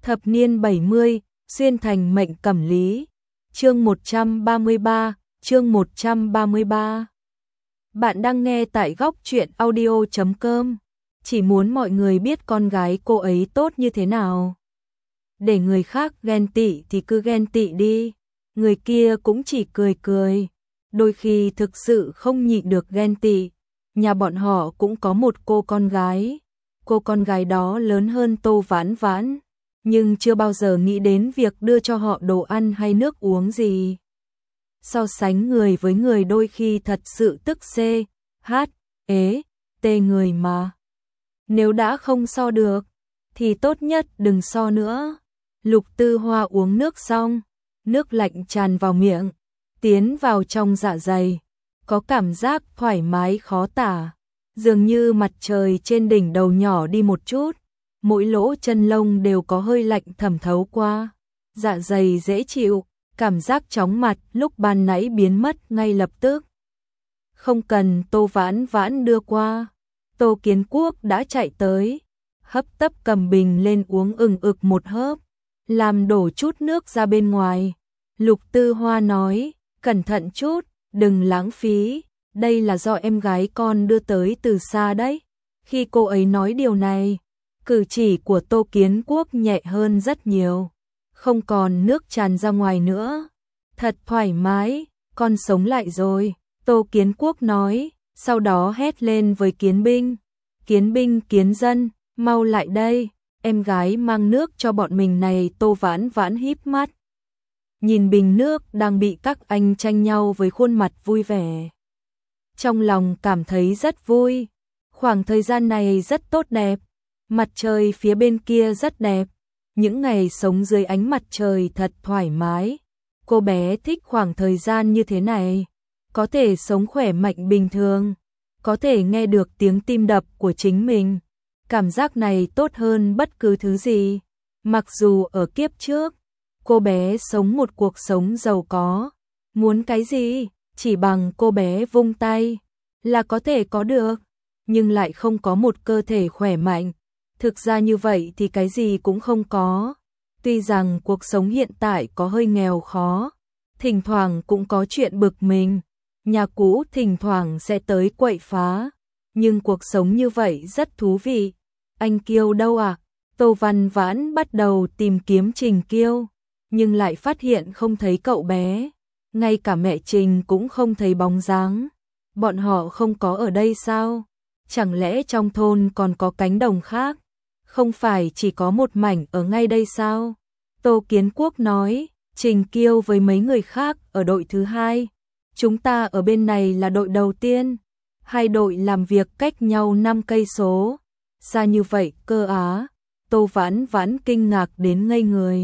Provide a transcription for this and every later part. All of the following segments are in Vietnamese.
Thập niên 70, xuyên thành mệnh cẩm lý. Chương 133, chương 133. Bạn đang nghe tại góc truyện audio.com. Chỉ muốn mọi người biết con gái cô ấy tốt như thế nào. Để người khác ghen tị thì cứ ghen tị đi. Người kia cũng chỉ cười cười. Đôi khi thực sự không nhịn được ghen tị. Nhà bọn họ cũng có một cô con gái. Cô con gái đó lớn hơn Tô Vãn Vãn, nhưng chưa bao giờ nghĩ đến việc đưa cho họ đồ ăn hay nước uống gì. So sánh người với người đôi khi thật sự tức tê người mà. Nếu đã không so được, thì tốt nhất đừng so nữa. Lục Tư Hoa uống nước xong, nước lạnh tràn vào miệng, tiến vào trong dạ dày, có cảm giác thoải mái khó tả, dường như mặt trời trên đỉnh đầu nhỏ đi một chút. Mỗi lỗ chân lông đều có hơi lạnh thẩm thấu qua, dạ dày dễ chịu, cảm giác chóng mặt lúc ban nãy biến mất ngay lập tức. Không cần Tô Vãn Vãn đưa qua, Tô Kiến Quốc đã chạy tới, hấp tấp cầm bình lên uống ực một hớp, làm đổ chút nước ra bên ngoài. Lục Tư Hoa nói, cẩn thận chút, đừng lãng phí, đây là do em gái con đưa tới từ xa đấy. Khi cô ấy nói điều này, cử chỉ của Tô Kiến Quốc nhẹ hơn rất nhiều, không còn nước tràn ra ngoài nữa. Thật thoải mái, con sống lại rồi, Tô Kiến Quốc nói, sau đó hét lên với Kiến Binh, Kiến Dân, mau lại đây, em gái mang nước cho bọn mình này. Tô Vãn Vãn híp mắt, nhìn bình nước đang bị các anh tranh nhau với khuôn mặt vui vẻ. Trong lòng cảm thấy rất vui, khoảng thời gian này rất tốt đẹp. Mặt trời phía bên kia rất đẹp, những ngày sống dưới ánh mặt trời thật thoải mái. Cô bé thích khoảng thời gian như thế này, có thể sống khỏe mạnh bình thường, có thể nghe được tiếng tim đập của chính mình. Cảm giác này tốt hơn bất cứ thứ gì. Mặc dù ở kiếp trước, cô bé sống một cuộc sống giàu có, muốn cái gì, chỉ bằng cô bé vung tay là có thể có được, nhưng lại không có một cơ thể khỏe mạnh. Thực ra như vậy thì cái gì cũng không có. Tuy rằng cuộc sống hiện tại có hơi nghèo khó, thỉnh thoảng cũng có chuyện bực mình, nhà cũ thỉnh thoảng sẽ tới quậy phá, nhưng cuộc sống như vậy rất thú vị. Anh Kiêu đâu à? Tô Văn Vãn bắt đầu tìm kiếm Trình Kiêu, nhưng lại phát hiện không thấy cậu bé, ngay cả mẹ Trình cũng không thấy bóng dáng. Bọn họ không có ở đây sao? Chẳng lẽ trong thôn còn có cánh đồng khác? Không phải chỉ có một mảnh ở ngay đây sao? Tô Kiến Quốc nói, Trình Kiêu với mấy người khác ở đội thứ hai. Chúng ta ở bên này là đội đầu tiên. Hai đội làm việc cách nhau 5 cây số. Xa như vậy cơ á? Tô Vãn Vãn kinh ngạc đến ngây người.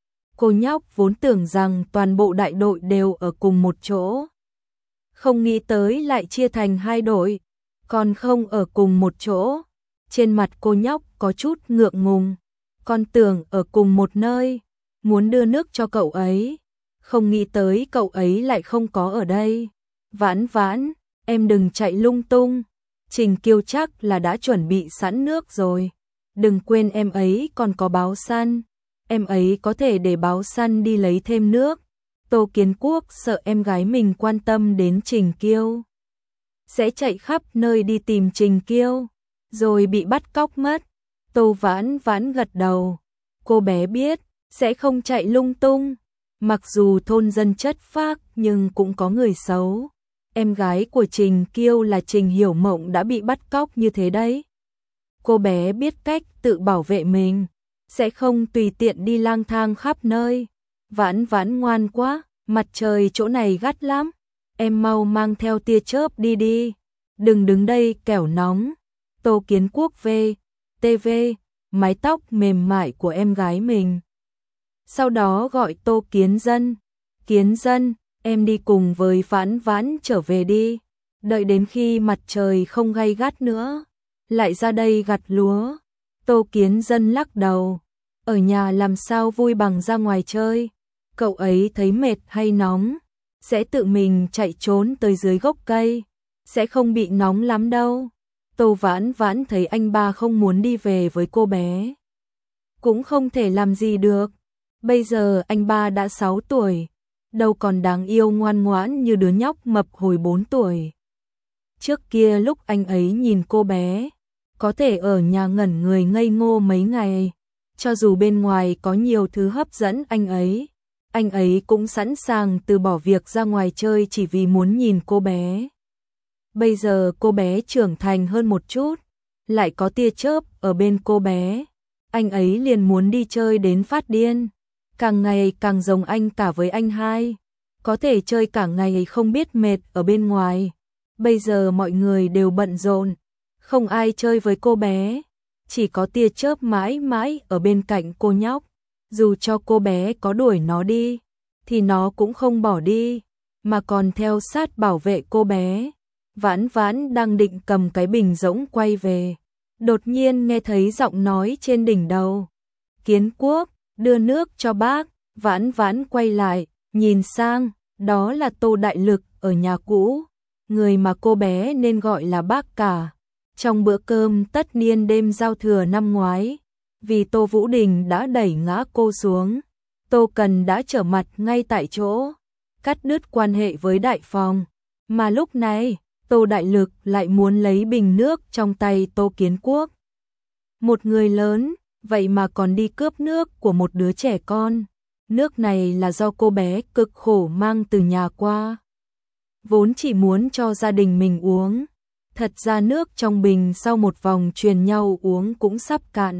Cô nhóc vốn tưởng rằng toàn bộ đại đội đều ở cùng một chỗ, không nghĩ tới lại chia thành hai đội, còn không ở cùng một chỗ. Trên mặt cô nhóc có chút ngượng ngùng, con tưởng ở cùng một nơi, muốn đưa nước cho cậu ấy, không nghĩ tới cậu ấy lại không có ở đây. Vãn Vãn, em đừng chạy lung tung, Trình Kiêu chắc là đã chuẩn bị sẵn nước rồi. Đừng quên em ấy còn có báo săn, em ấy có thể để báo săn đi lấy thêm nước. Tô Kiến Quốc sợ em gái mình quan tâm đến Trình Kiêu, sẽ chạy khắp nơi đi tìm Trình Kiêu, rồi bị bắt cóc mất. Tô Vãn Vãn gật đầu, cô bé biết, sẽ không chạy lung tung. Mặc dù thôn dân chất phác nhưng cũng có người xấu. Em gái của Trình Kiêu là Trình Hiểu Mộng đã bị bắt cóc như thế đấy. Cô bé biết cách tự bảo vệ mình, sẽ không tùy tiện đi lang thang khắp nơi. Vãn Vãn ngoan quá, mặt trời chỗ này gắt lắm, em mau mang theo tia chớp đi, đừng đứng đây kẻo nóng. Tô Kiến Quốc TV mái tóc mềm mại của em gái mình, sau đó gọi Tô Kiến Dân, em đi cùng với Vãn Vãn trở về đi, đợi đến khi mặt trời không gay gắt nữa, lại ra đây gặt lúa. Tô Kiến Dân lắc đầu, ở nhà làm sao vui bằng ra ngoài chơi, cậu ấy thấy mệt hay nóng, sẽ tự mình chạy trốn tới dưới gốc cây, sẽ không bị nóng lắm đâu. Tô Vãn Vãn thấy anh ba không muốn đi về với cô bé, cũng không thể làm gì được. Bây giờ anh ba đã 6 tuổi, đâu còn đáng yêu ngoan ngoãn như đứa nhóc mập hồi 4 tuổi. Trước kia lúc anh ấy nhìn cô bé, có thể ở nhà ngẩn người ngây ngô mấy ngày, cho dù bên ngoài có nhiều thứ hấp dẫn anh ấy cũng sẵn sàng từ bỏ việc ra ngoài chơi chỉ vì muốn nhìn cô bé. Bây giờ cô bé trưởng thành hơn một chút, lại có tia chớp ở bên cô bé, anh ấy liền muốn đi chơi đến phát điên, càng ngày càng giống anh cả với anh hai, có thể chơi cả ngày không biết mệt ở bên ngoài. Bây giờ mọi người đều bận rộn, không ai chơi với cô bé, chỉ có tia chớp mãi mãi ở bên cạnh cô nhóc, dù cho cô bé có đuổi nó đi, thì nó cũng không bỏ đi, mà còn theo sát bảo vệ cô bé. Vãn Vãn đang định cầm cái bình rỗng quay về, đột nhiên nghe thấy giọng nói trên đỉnh đầu. Kiến Quốc, đưa nước cho bác. Vãn Vãn quay lại, nhìn sang, đó là Tô Đại Lực ở nhà cũ, người mà cô bé nên gọi là bác cả. Trong bữa cơm tất niên đêm giao thừa năm ngoái, vì Tô Vũ Đình đã đẩy ngã cô xuống, Tô Cần đã trở mặt ngay tại chỗ, cắt đứt quan hệ với đại phòng. Mà lúc này, Tô Đại Lực lại muốn lấy bình nước trong tay Tô Kiến Quốc. Một người lớn, vậy mà còn đi cướp nước của một đứa trẻ con. Nước này là do cô bé cực khổ mang từ nhà qua, vốn chỉ muốn cho gia đình mình uống. Thật ra nước trong bình sau một vòng truyền nhau uống cũng sắp cạn.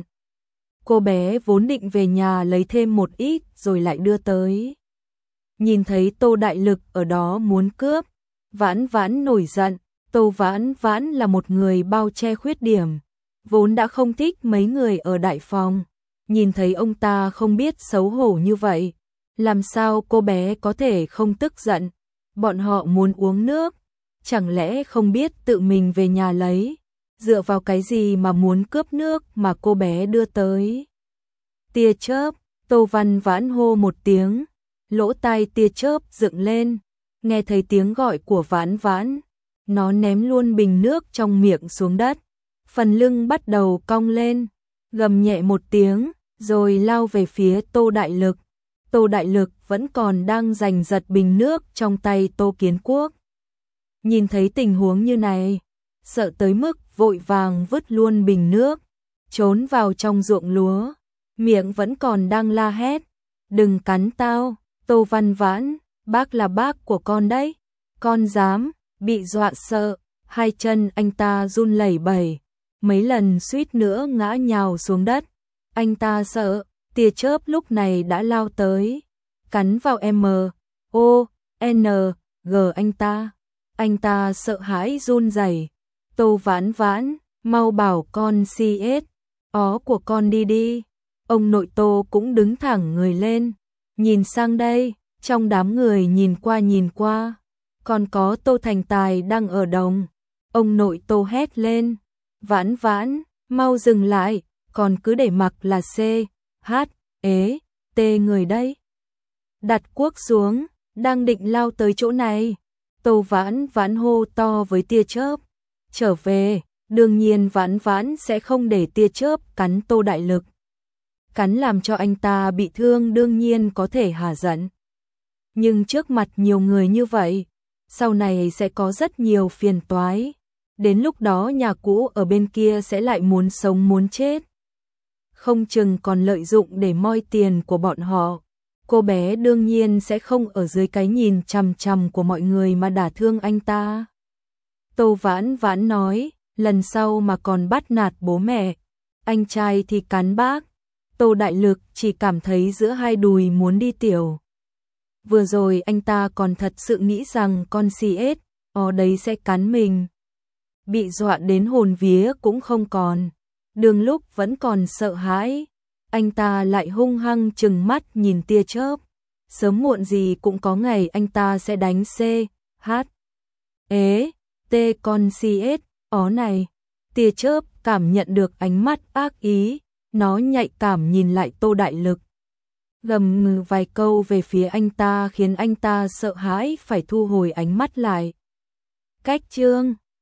Cô bé vốn định về nhà lấy thêm một ít rồi lại đưa tới. Nhìn thấy Tô Đại Lực ở đó muốn cướp, Vãn Vãn nổi giận. Tô Vãn Vãn là một người bao che khuyết điểm, vốn đã không thích mấy người ở đại phòng. Nhìn thấy ông ta không biết xấu hổ như vậy, làm sao cô bé có thể không tức giận. Bọn họ muốn uống nước, chẳng lẽ không biết tự mình về nhà lấy, dựa vào cái gì mà muốn cướp nước mà cô bé đưa tới. Tia chớp, Tô Văn Vãn hô một tiếng, lỗ tai tia chớp dựng lên, nghe thấy tiếng gọi của Vãn Vãn, nó ném luôn bình nước trong miệng xuống đất, phần lưng bắt đầu cong lên, gầm nhẹ một tiếng, rồi lao về phía Tô Đại Lực. Tô Đại Lực vẫn còn đang giành giật bình nước trong tay Tô Kiến Quốc. Nhìn thấy tình huống như này, sợ tới mức vội vàng vứt luôn bình nước, trốn vào trong ruộng lúa, miệng vẫn còn đang la hét, đừng cắn tao, Tô Văn Vãn, bác là bác của con đấy, con dám. Bị dọa sợ, hai chân anh ta run lẩy bẩy, mấy lần suýt nữa ngã nhào xuống đất. Anh ta sợ, tia chớp lúc này đã lao tới, cắn vào M.O.N.G anh ta. Anh ta sợ hãi run rẩy. Tô Vãn Vãn, mau bảo con CS ó của con đi đi. Ông nội Tô cũng đứng thẳng người lên, nhìn sang đây, trong đám người nhìn qua. Còn có Tô Thành Tài đang ở đồng. Ông nội Tô hét lên, Vãn Vãn, mau dừng lại, còn cứ để mặc là C, H, ế, T người đây. Đặt cuốc xuống, đang định lao tới chỗ này. Tô Vãn Vãn hô to với tia chớp, trở về, đương nhiên Vãn Vãn sẽ không để tia chớp cắn Tô Đại Lực. Cắn làm cho anh ta bị thương đương nhiên có thể hả giận. Nhưng trước mặt nhiều người như vậy, sau này sẽ có rất nhiều phiền toái. Đến lúc đó nhà cũ ở bên kia sẽ lại muốn sống muốn chết. Không chừng còn lợi dụng để moi tiền của bọn họ. Cô bé đương nhiên sẽ không ở dưới cái nhìn chằm chằm của mọi người mà đả thương anh ta. Tô Vãn Vãn nói, lần sau mà còn bắt nạt bố mẹ, anh trai thì cắn bác. Tô Đại Lực chỉ cảm thấy giữa hai đùi muốn đi tiểu. Vừa rồi anh ta còn thật sự nghĩ rằng con CS ở đấy sẽ cắn mình. Bị dọa đến hồn vía cũng không còn. Đường lúc vẫn còn sợ hãi, anh ta lại hung hăng trừng mắt nhìn tia chớp. Sớm muộn gì cũng có ngày anh ta sẽ đánh C, H, ế, T con CS ó này. Tia chớp cảm nhận được ánh mắt ác ý, nó nhạy cảm nhìn lại Tô Đại Lực. Gầm ngừ vài câu về phía anh ta khiến anh ta sợ hãi phải thu hồi ánh mắt lại. Cách chương